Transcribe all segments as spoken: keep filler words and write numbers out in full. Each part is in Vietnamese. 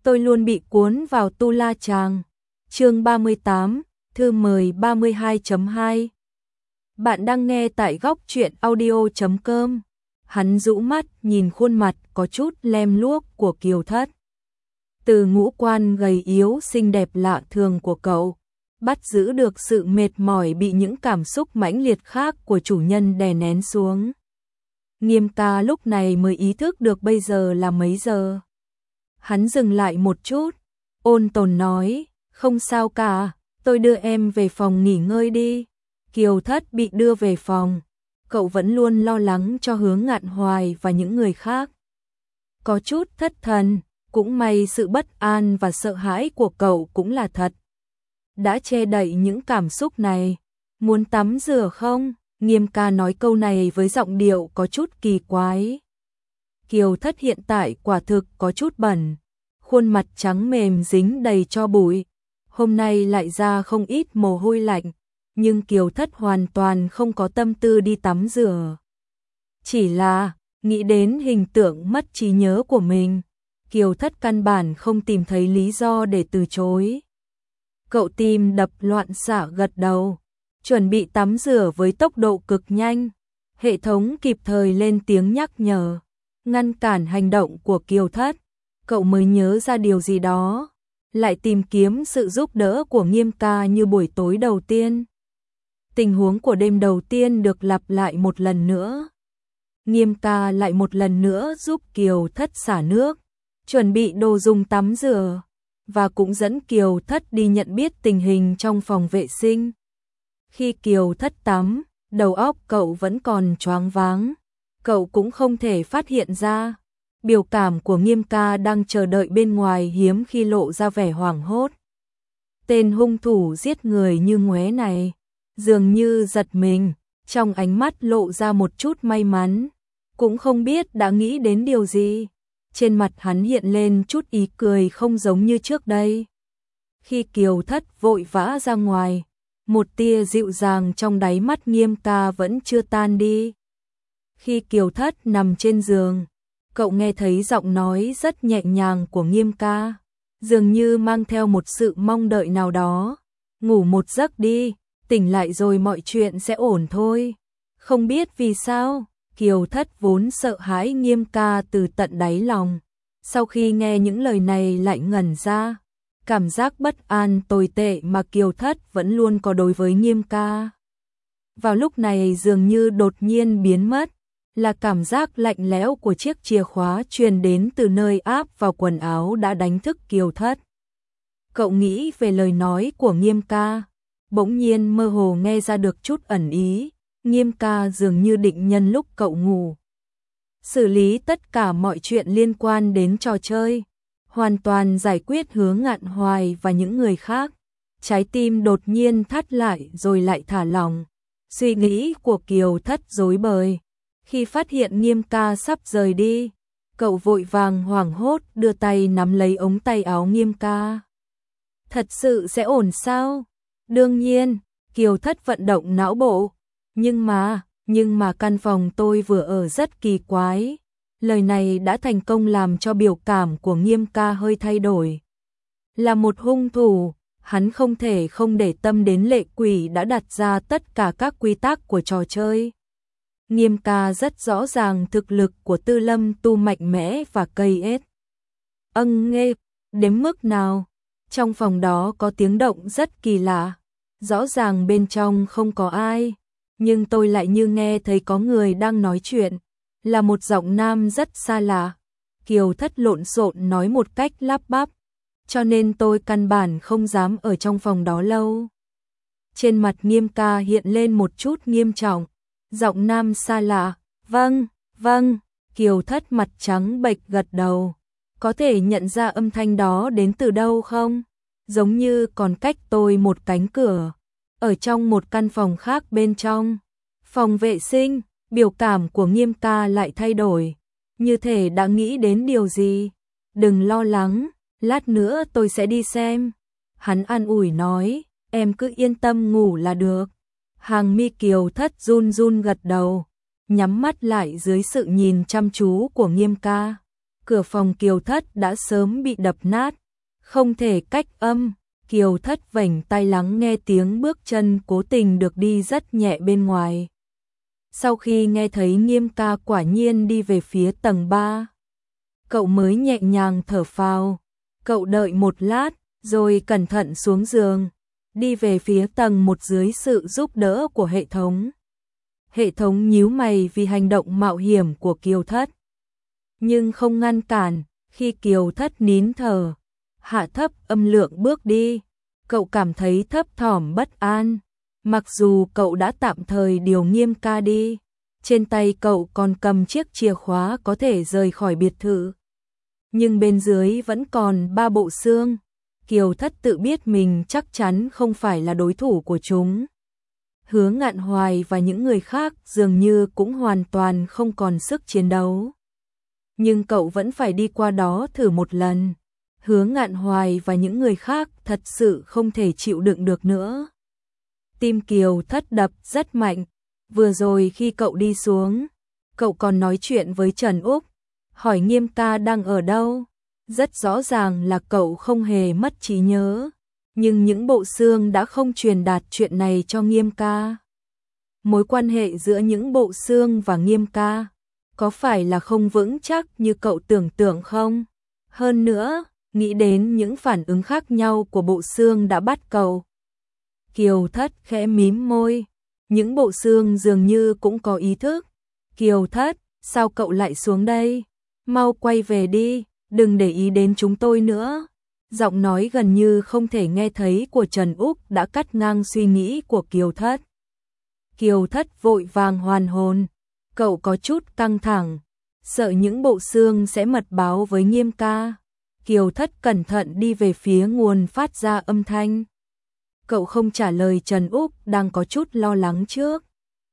tôi luôn bị cuốn vào tu la chàng. Chương ba mươi tám, thư mời ba mươi hai chấm hai. Bạn đang nghe tại góc truyện audio chấm com. Hắn rũ mắt nhìn khuôn mặt có chút lem luốc của Kiều Thất. Từ ngũ quan gầy yếu xinh đẹp lạ thường của cậu, bắt giữ được sự mệt mỏi bị những cảm xúc mãnh liệt khác của chủ nhân đè nén xuống. Nghiêm ca lúc này mới ý thức được bây giờ là mấy giờ. Hắn dừng lại một chút, ôn tồn nói, không sao cả, tôi đưa em về phòng nghỉ ngơi đi. Kiều Thất bị đưa về phòng, cậu vẫn luôn lo lắng cho Hướng Ngạn Hoài và những người khác. Có chút thất thần, cũng may sự bất an và sợ hãi của cậu cũng là thật. Đã che đậy những cảm xúc này. Muốn tắm rửa không? Nghiêm ca nói câu này với giọng điệu có chút kỳ quái. Kiều Thất hiện tại quả thực có chút bẩn, khuôn mặt trắng mềm dính đầy tro bụi. Hôm nay lại ra không ít mồ hôi lạnh, nhưng Kiều Thất hoàn toàn không có tâm tư đi tắm rửa. Chỉ là, nghĩ đến hình tượng mất trí nhớ của mình, Kiều Thất căn bản không tìm thấy lý do để từ chối. Cậu tim đập loạn xạ gật đầu, chuẩn bị tắm rửa với tốc độ cực nhanh. Hệ thống kịp thời lên tiếng nhắc nhở, ngăn cản hành động của Kiều Thất. Cậu mới nhớ ra điều gì đó, lại tìm kiếm sự giúp đỡ của Nghiêm ca như buổi tối đầu tiên. Tình huống của đêm đầu tiên được lặp lại một lần nữa. Nghiêm ca lại một lần nữa giúp Kiều Thất xả nước, chuẩn bị đồ dùng tắm rửa, và cũng dẫn Kiều Thất đi nhận biết tình hình trong phòng vệ sinh. Khi Kiều Thất tắm, đầu óc cậu vẫn còn choáng váng, cậu cũng không thể phát hiện ra. Biểu cảm của Nghiêm ca đang chờ đợi bên ngoài hiếm khi lộ ra vẻ hoảng hốt. Tên hung thủ giết người như ngoé này, dường như giật mình, trong ánh mắt lộ ra một chút may mắn, cũng không biết đã nghĩ đến điều gì. Trên mặt hắn hiện lên chút ý cười không giống như trước đây. Khi Kiều Thất vội vã ra ngoài, một tia dịu dàng trong đáy mắt Nghiêm ca vẫn chưa tan đi. Khi Kiều Thất nằm trên giường, cậu nghe thấy giọng nói rất nhẹ nhàng của Nghiêm ca, dường như mang theo một sự mong đợi nào đó. Ngủ một giấc đi, tỉnh lại rồi mọi chuyện sẽ ổn thôi. Không biết vì sao, Kiều Thất vốn sợ hãi Nghiêm ca từ tận đáy lòng. Sau khi nghe những lời này lại ngẩn ra, cảm giác bất an tồi tệ mà Kiều Thất vẫn luôn có đối với Nghiêm ca. Vào lúc này dường như đột nhiên biến mất, là cảm giác lạnh lẽo của chiếc chìa khóa truyền đến từ nơi áp vào quần áo đã đánh thức Kiều Thất. Cậu nghĩ về lời nói của Nghiêm ca, bỗng nhiên mơ hồ nghe ra được chút ẩn ý. Nghiêm ca dường như định nhân lúc cậu ngủ, xử lý tất cả mọi chuyện liên quan đến trò chơi, hoàn toàn giải quyết Hướng Ngạn Hoài và những người khác. Trái tim đột nhiên thắt lại rồi lại thả lỏng. Suy nghĩ của Kiều Thất rối bời. Khi phát hiện Nghiêm ca sắp rời đi, cậu vội vàng hoảng hốt đưa tay nắm lấy ống tay áo Nghiêm ca. Thật sự sẽ ổn sao? Đương nhiên, Kiều Thất vận động não bộ. Nhưng mà, nhưng mà căn phòng tôi vừa ở rất kỳ quái. Lời này đã thành công làm cho biểu cảm của Nghiêm ca hơi thay đổi. Là một hung thủ, hắn không thể không để tâm đến lệ quỷ đã đặt ra tất cả các quy tắc của trò chơi. Nghiêm ca rất rõ ràng thực lực của Tư Lâm Tu mạnh mẽ và cây ết. Âng nghe, đến mức nào? Trong phòng đó có tiếng động rất kỳ lạ. Rõ ràng bên trong không có ai, nhưng tôi lại như nghe thấy có người đang nói chuyện, là một giọng nam rất xa lạ. Kiều Thất lộn xộn nói một cách lắp bắp, cho nên tôi căn bản không dám ở trong phòng đó lâu. Trên mặt Nghiêm ca hiện lên một chút nghiêm trọng. Giọng nam xa lạ, vâng, vâng. Kiều Thất mặt trắng bệch gật đầu. Có thể nhận ra âm thanh đó đến từ đâu không? Giống như còn cách tôi một cánh cửa, ở trong một căn phòng khác bên trong. Phòng vệ sinh, biểu cảm của Nghiêm ca lại thay đổi, như thể đã nghĩ đến điều gì. Đừng lo lắng, lát nữa tôi sẽ đi xem. Hắn an ủi nói, em cứ yên tâm ngủ là được. Hàng mi Kiều Thất run run gật đầu, nhắm mắt lại dưới sự nhìn chăm chú của Nghiêm ca. Cửa phòng Kiều Thất đã sớm bị đập nát, không thể cách âm. Kiều Thất vểnh tai lắng nghe tiếng bước chân cố tình được đi rất nhẹ bên ngoài. Sau khi nghe thấy Nghiêm ca quả nhiên đi về phía tầng ba, cậu mới nhẹ nhàng thở phào. Cậu đợi một lát, rồi cẩn thận xuống giường, đi về phía tầng một dưới sự giúp đỡ của hệ thống. Hệ thống nhíu mày vì hành động mạo hiểm của Kiều Thất, nhưng không ngăn cản. Khi Kiều Thất nín thở, hạ thấp âm lượng bước đi, cậu cảm thấy thấp thỏm bất an. Mặc dù cậu đã tạm thời điều Nghiêm ca đi, trên tay cậu còn cầm chiếc chìa khóa có thể rời khỏi biệt thự, nhưng bên dưới vẫn còn ba bộ xương. Kiều Thất tự biết mình chắc chắn không phải là đối thủ của chúng. Hứa Ngạn Hoài và những người khác dường như cũng hoàn toàn không còn sức chiến đấu, nhưng cậu vẫn phải đi qua đó thử một lần. Hứa Ngạn Hoài và những người khác thật sự không thể chịu đựng được nữa. Tim Kiều Thất đập rất mạnh. Vừa rồi khi cậu đi xuống, cậu còn nói chuyện với Trần Úc, hỏi Nghiêm ca đang ở đâu. Rất rõ ràng là cậu không hề mất trí nhớ, nhưng những bộ xương đã không truyền đạt chuyện này cho Nghiêm ca. Mối quan hệ giữa những bộ xương và Nghiêm ca có phải là không vững chắc như cậu tưởng tượng không? Hơn nữa, nghĩ đến những phản ứng khác nhau của bộ xương đã bắt cậu. Kiều Thất khẽ mím môi, những bộ xương dường như cũng có ý thức. Kiều Thất, sao cậu lại xuống đây? Mau quay về đi, đừng để ý đến chúng tôi nữa. Giọng nói gần như không thể nghe thấy của Trần Úc đã cắt ngang suy nghĩ của Kiều Thất. Kiều Thất vội vàng hoàn hồn, cậu có chút căng thẳng, sợ những bộ xương sẽ mật báo với Nghiêm ca. Kiều Thất cẩn thận đi về phía nguồn phát ra âm thanh. Cậu không trả lời Trần Úc đang có chút lo lắng trước,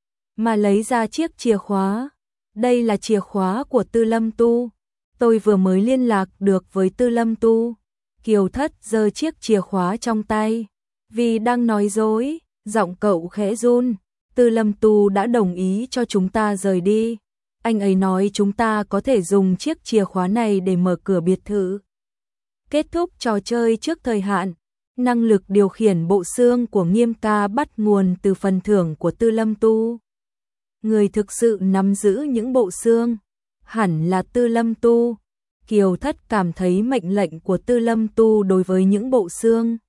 mà lấy ra chiếc chìa khóa. Đây là chìa khóa của Tư Lâm Tu. Tôi vừa mới liên lạc được với Tư Lâm Tu. Kiều Thất giơ chiếc chìa khóa trong tay. Vì đang nói dối, giọng cậu khẽ run. Tư Lâm Tu đã đồng ý cho chúng ta rời đi. Anh ấy nói chúng ta có thể dùng chiếc chìa khóa này để mở cửa biệt thự, kết thúc trò chơi trước thời hạn. Năng lực điều khiển bộ xương của Nghiêm ca bắt nguồn từ phần thưởng của Tư Lâm Tu. Người thực sự nắm giữ những bộ xương hẳn là Tư Lâm Tu. Kiều Thất cảm thấy mệnh lệnh của Tư Lâm Tu đối với những bộ xương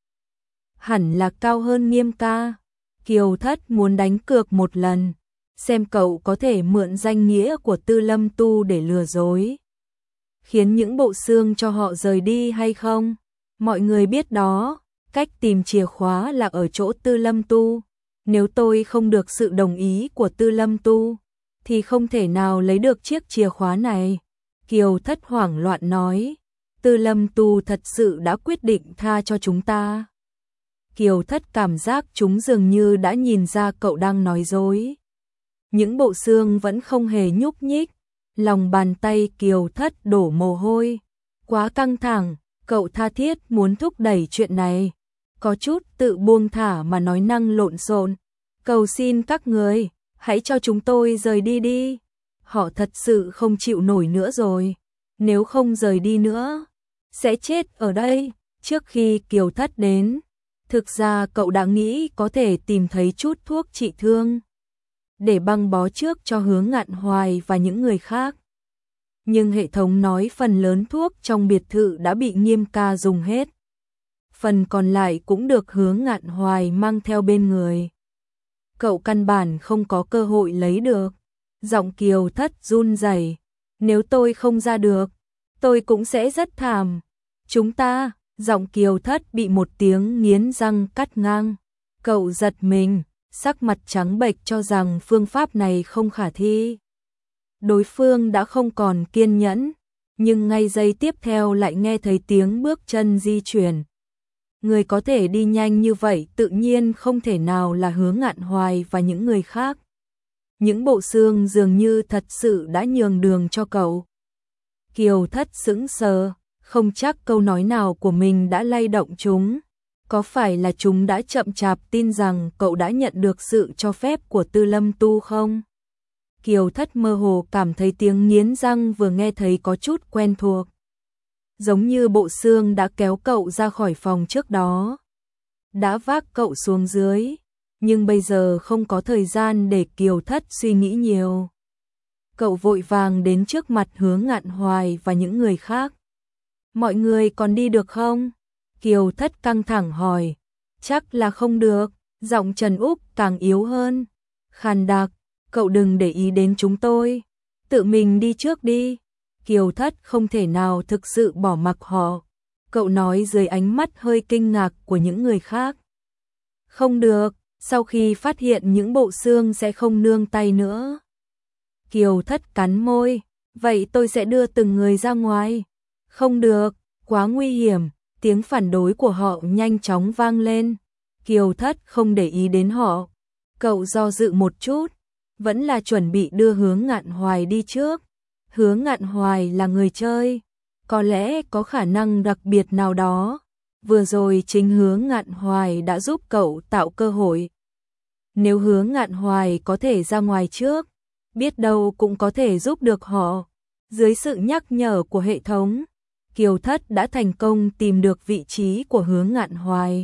hẳn là cao hơn Nghiêm ca. Kiều Thất muốn đánh cược một lần, xem cậu có thể mượn danh nghĩa của Tư Lâm Tu để lừa dối, khiến những bộ xương cho họ rời đi hay không. Mọi người biết đó, cách tìm chìa khóa là ở chỗ Tư Lâm Tu. Nếu tôi không được sự đồng ý của Tư Lâm Tu, thì không thể nào lấy được chiếc chìa khóa này. Kiều Thất hoảng loạn nói, Tư Lâm Tu thật sự đã quyết định tha cho chúng ta. Kiều Thất cảm giác chúng dường như đã nhìn ra cậu đang nói dối. Những bộ xương vẫn không hề nhúc nhích. Lòng bàn tay Kiều Thất đổ mồ hôi. Quá căng thẳng, cậu tha thiết muốn thúc đẩy chuyện này. Có chút tự buông thả mà nói năng lộn xộn. Cầu xin các người, hãy cho chúng tôi rời đi đi. Họ thật sự không chịu nổi nữa rồi. Nếu không rời đi nữa, sẽ chết ở đây. Trước khi Kiều Thất đến, thực ra cậu đã nghĩ có thể tìm thấy chút thuốc trị thương để băng bó trước cho Hứa Ngạn Hoài và những người khác. Nhưng hệ thống nói phần lớn thuốc trong biệt thự đã bị Nghiêm ca dùng hết. Phần còn lại cũng được Hứa Ngạn Hoài mang theo bên người. Cậu căn bản không có cơ hội lấy được. Giọng Kiều Thất run rẩy, nếu tôi không ra được, tôi cũng sẽ rất thảm. Chúng ta, giọng Kiều Thất bị một tiếng nghiến răng cắt ngang. Cậu giật mình, sắc mặt trắng bệch cho rằng phương pháp này không khả thi. Đối phương đã không còn kiên nhẫn, nhưng ngay giây tiếp theo lại nghe thấy tiếng bước chân di chuyển. Người có thể đi nhanh như vậy tự nhiên không thể nào là Hứa Ngạn Hoài và những người khác. Những bộ xương dường như thật sự đã nhường đường cho cậu. Kiều Thất sững sờ, không chắc câu nói nào của mình đã lay động chúng. Có phải là chúng đã chậm chạp tin rằng cậu đã nhận được sự cho phép của Tư Lâm Tu không? Kiều Thất mơ hồ cảm thấy tiếng nghiến răng vừa nghe thấy có chút quen thuộc. Giống như bộ xương đã kéo cậu ra khỏi phòng trước đó. Đã vác cậu xuống dưới, nhưng bây giờ không có thời gian để Kiều Thất suy nghĩ nhiều. Cậu vội vàng đến trước mặt Hứa Ngạn Hoài và những người khác. Mọi người còn đi được không? Kiều Thất căng thẳng hỏi. Chắc là không được, giọng Trần Úc càng yếu hơn. Khàn đặc, cậu đừng để ý đến chúng tôi. Tự mình đi trước đi. Kiều Thất không thể nào thực sự bỏ mặc họ. Cậu nói dưới ánh mắt hơi kinh ngạc của những người khác. Không được, sau khi phát hiện những bộ xương sẽ không nương tay nữa. Kiều Thất cắn môi, vậy tôi sẽ đưa từng người ra ngoài. Không được, quá nguy hiểm, tiếng phản đối của họ nhanh chóng vang lên. Kiều Thất không để ý đến họ. Cậu do dự một chút, vẫn là chuẩn bị đưa Hứa Ngạn Hoài đi trước. Hứa Ngạn Hoài là người chơi, có lẽ có khả năng đặc biệt nào đó. Vừa rồi chính Hứa Ngạn Hoài đã giúp cậu tạo cơ hội. Nếu Hứa Ngạn Hoài có thể ra ngoài trước, biết đâu cũng có thể giúp được họ. Dưới sự nhắc nhở của hệ thống, Kiều Thất đã thành công tìm được vị trí của Hứa Ngạn Hoài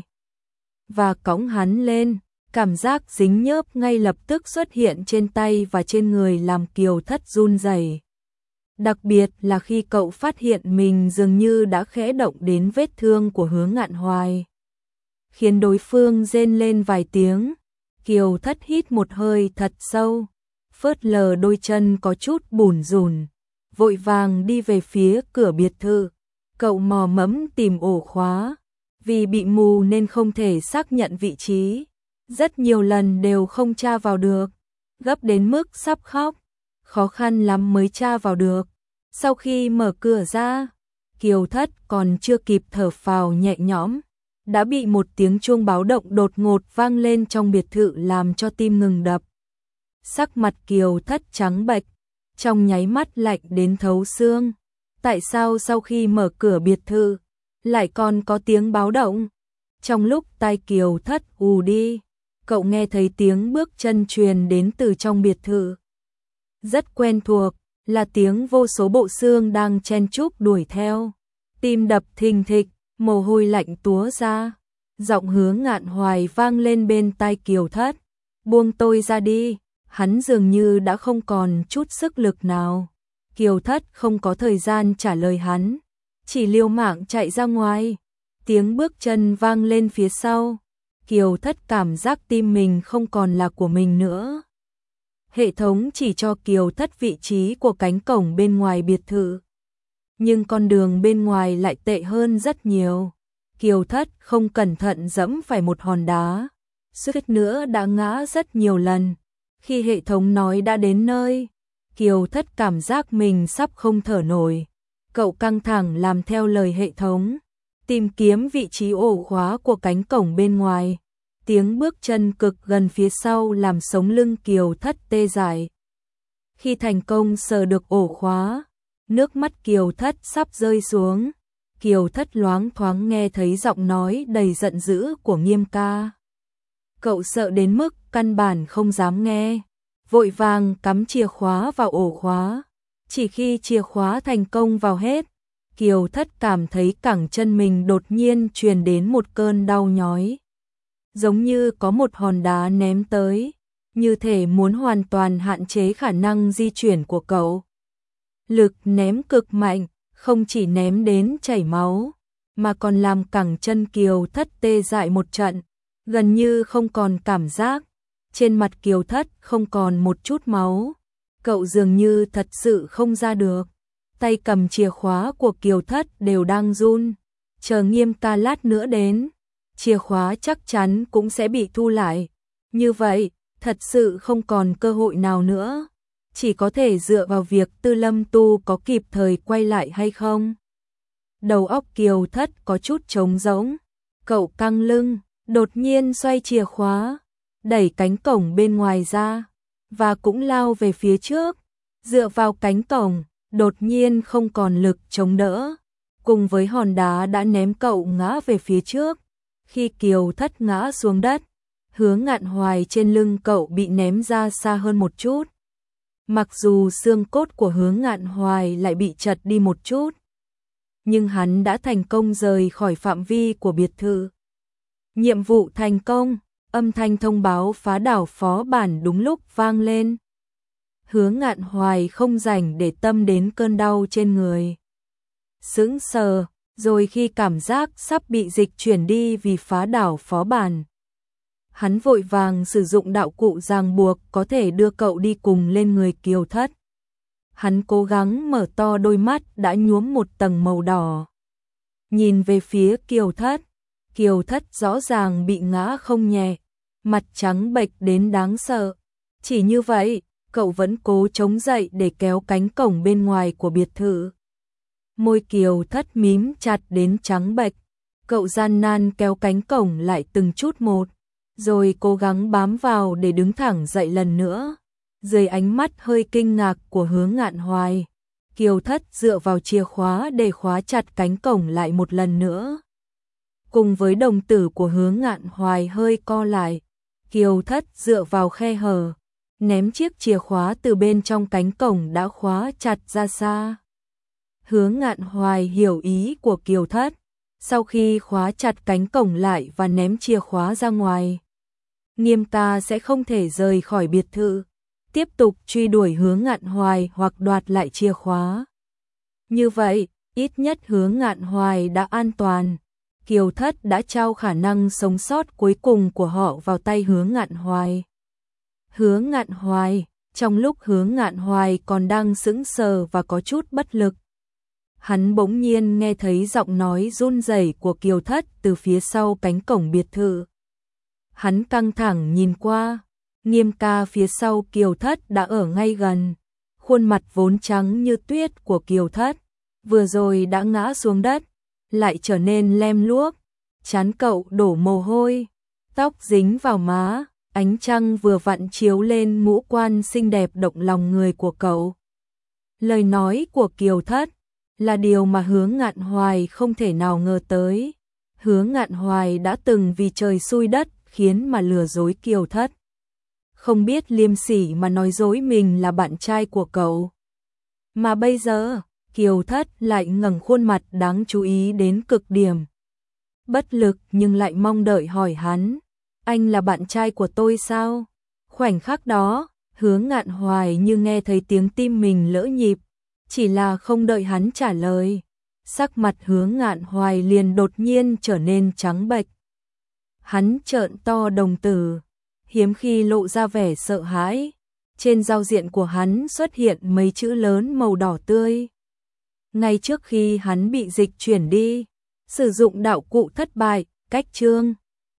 và cõng hắn lên. Cảm giác dính nhớp ngay lập tức xuất hiện trên tay và trên người làm Kiều Thất run rẩy. Đặc biệt là khi cậu phát hiện mình dường như đã khẽ động đến vết thương của Hứa Ngạn Hoài, khiến đối phương rên lên vài tiếng. Kiều Thất hít một hơi thật sâu, phớt lờ đôi chân có chút bủn rủn, vội vàng đi về phía cửa biệt thự. Cậu mò mẫm tìm ổ khóa, vì bị mù nên không thể xác nhận vị trí. Rất nhiều lần đều không tra vào được, gấp đến mức sắp khóc, khó khăn lắm mới tra vào được. Sau khi mở cửa ra, Kiều Thất còn chưa kịp thở phào nhẹ nhõm, đã bị một tiếng chuông báo động đột ngột vang lên trong biệt thự làm cho tim ngừng đập. Sắc mặt Kiều Thất trắng bệch, trong nháy mắt lạnh đến thấu xương. Tại sao sau khi mở cửa biệt thự, lại còn có tiếng báo động? Trong lúc tai Kiều Thất ù đi, cậu nghe thấy tiếng bước chân truyền đến từ trong biệt thự. Rất quen thuộc, là tiếng vô số bộ xương đang chen chúc đuổi theo. Tim đập thình thịch, mồ hôi lạnh túa ra. Giọng Hứa Ngạn Hoài vang lên bên tai Kiều Thất. Buông tôi ra đi, hắn dường như đã không còn chút sức lực nào. Kiều Thất không có thời gian trả lời hắn, chỉ liều mạng chạy ra ngoài. Tiếng bước chân vang lên phía sau. Kiều Thất cảm giác tim mình không còn là của mình nữa. Hệ thống chỉ cho Kiều Thất vị trí của cánh cổng bên ngoài biệt thự. Nhưng con đường bên ngoài lại tệ hơn rất nhiều. Kiều Thất không cẩn thận dẫm phải một hòn đá, suýt nữa đã ngã rất nhiều lần. Khi hệ thống nói đã đến nơi, Kiều Thất cảm giác mình sắp không thở nổi. Cậu căng thẳng làm theo lời hệ thống, tìm kiếm vị trí ổ khóa của cánh cổng bên ngoài. Tiếng bước chân cực gần phía sau làm sống lưng Kiều Thất tê dại. Khi thành công sờ được ổ khóa, nước mắt Kiều Thất sắp rơi xuống. Kiều Thất loáng thoáng nghe thấy giọng nói đầy giận dữ của Nghiêm ca. Cậu sợ đến mức căn bản không dám nghe, vội vàng cắm chìa khóa vào ổ khóa. Chỉ khi chìa khóa thành công vào hết, Kiều Thất cảm thấy cẳng chân mình đột nhiên truyền đến một cơn đau nhói. Giống như có một hòn đá ném tới, như thể muốn hoàn toàn hạn chế khả năng di chuyển của cậu. Lực ném cực mạnh, không chỉ ném đến chảy máu, mà còn làm cẳng chân Kiều Thất tê dại một trận, gần như không còn cảm giác. Trên mặt Kiều Thất không còn một chút máu, cậu dường như thật sự không ra được. Tay cầm chìa khóa của Kiều Thất đều đang run, chờ Nghiêm ca lát nữa đến, chìa khóa chắc chắn cũng sẽ bị thu lại. Như vậy, thật sự không còn cơ hội nào nữa, chỉ có thể dựa vào việc Tư Lâm Tu có kịp thời quay lại hay không. Đầu óc Kiều Thất có chút trống rỗng, cậu căng lưng, đột nhiên xoay chìa khóa, đẩy cánh cổng bên ngoài ra, và cũng lao về phía trước. Dựa vào cánh cổng, đột nhiên không còn lực chống đỡ, cùng với hòn đá đã ném cậu ngã về phía trước. Khi Kiều Thất ngã xuống đất, Hứa Ngạn Hoài trên lưng cậu bị ném ra xa hơn một chút. Mặc dù xương cốt của Hứa Ngạn Hoài lại bị chật đi một chút, nhưng hắn đã thành công rời khỏi phạm vi của biệt thự. Nhiệm vụ thành công, âm thanh thông báo phá đảo phó bản đúng lúc vang lên. Hứa Ngạn Hoài không rảnh để tâm đến cơn đau trên người. Sững sờ, rồi khi cảm giác sắp bị dịch chuyển đi vì phá đảo phó bản, hắn vội vàng sử dụng đạo cụ ràng buộc có thể đưa cậu đi cùng lên người Kiều Thất. Hắn cố gắng mở to đôi mắt đã nhuốm một tầng màu đỏ. Nhìn về phía Kiều Thất, Kiều Thất rõ ràng bị ngã không nhẹ, mặt trắng bệch đến đáng sợ. Chỉ như vậy, cậu vẫn cố chống dậy để kéo cánh cổng bên ngoài của biệt thự. Môi Kiều Thất mím chặt đến trắng bệch, cậu gian nan kéo cánh cổng lại từng chút một, rồi cố gắng bám vào để đứng thẳng dậy lần nữa. Dưới ánh mắt hơi kinh ngạc của Hứa Ngạn Hoài, Kiều Thất dựa vào chìa khóa để khóa chặt cánh cổng lại một lần nữa. Cùng với đồng tử của Hứa Ngạn Hoài hơi co lại, Kiều Thất dựa vào khe hở, ném chiếc chìa khóa từ bên trong cánh cổng đã khóa chặt ra xa. Hứa Ngạn Hoài hiểu ý của Kiều Thất, sau khi khóa chặt cánh cổng lại và ném chìa khóa ra ngoài, Nghiêm ca sẽ không thể rời khỏi biệt thự, tiếp tục truy đuổi Hứa Ngạn Hoài hoặc đoạt lại chìa khóa. Như vậy, ít nhất Hứa Ngạn Hoài đã an toàn. Kiều Thất đã trao khả năng sống sót cuối cùng của họ vào tay Hứa Ngạn Hoài. Hứa Ngạn Hoài, trong lúc Hứa Ngạn Hoài còn đang sững sờ và có chút bất lực, hắn bỗng nhiên nghe thấy giọng nói run rẩy của Kiều Thất từ phía sau cánh cổng biệt thự. Hắn căng thẳng nhìn qua, Nghiêm ca phía sau Kiều Thất đã ở ngay gần. Khuôn mặt vốn trắng như tuyết của Kiều Thất vừa rồi đã ngã xuống đất, lại trở nên lem luốc, trán cậu đổ mồ hôi, tóc dính vào má, ánh trăng vừa vặn chiếu lên ngũ quan xinh đẹp động lòng người của cậu. Lời nói của Kiều Thất là điều mà Hứa Ngạn Hoài không thể nào ngờ tới. Hứa Ngạn Hoài đã từng vì trời xui đất khiến mà lừa dối Kiều Thất, không biết liêm sỉ mà nói dối mình là bạn trai của cậu. Mà bây giờ, Kiều Thất lại ngẩng khuôn mặt đáng chú ý đến cực điểm. Bất lực nhưng lại mong đợi hỏi hắn, anh là bạn trai của tôi sao? Khoảnh khắc đó, Hứa Ngạn Hoài như nghe thấy tiếng tim mình lỡ nhịp, chỉ là không đợi hắn trả lời. Sắc mặt Hứa Ngạn Hoài liền đột nhiên trở nên trắng bệch. Hắn trợn to đồng tử, hiếm khi lộ ra vẻ sợ hãi. Trên giao diện của hắn xuất hiện mấy chữ lớn màu đỏ tươi. Ngay trước khi hắn bị dịch chuyển đi, sử dụng đạo cụ thất bại, cách chương.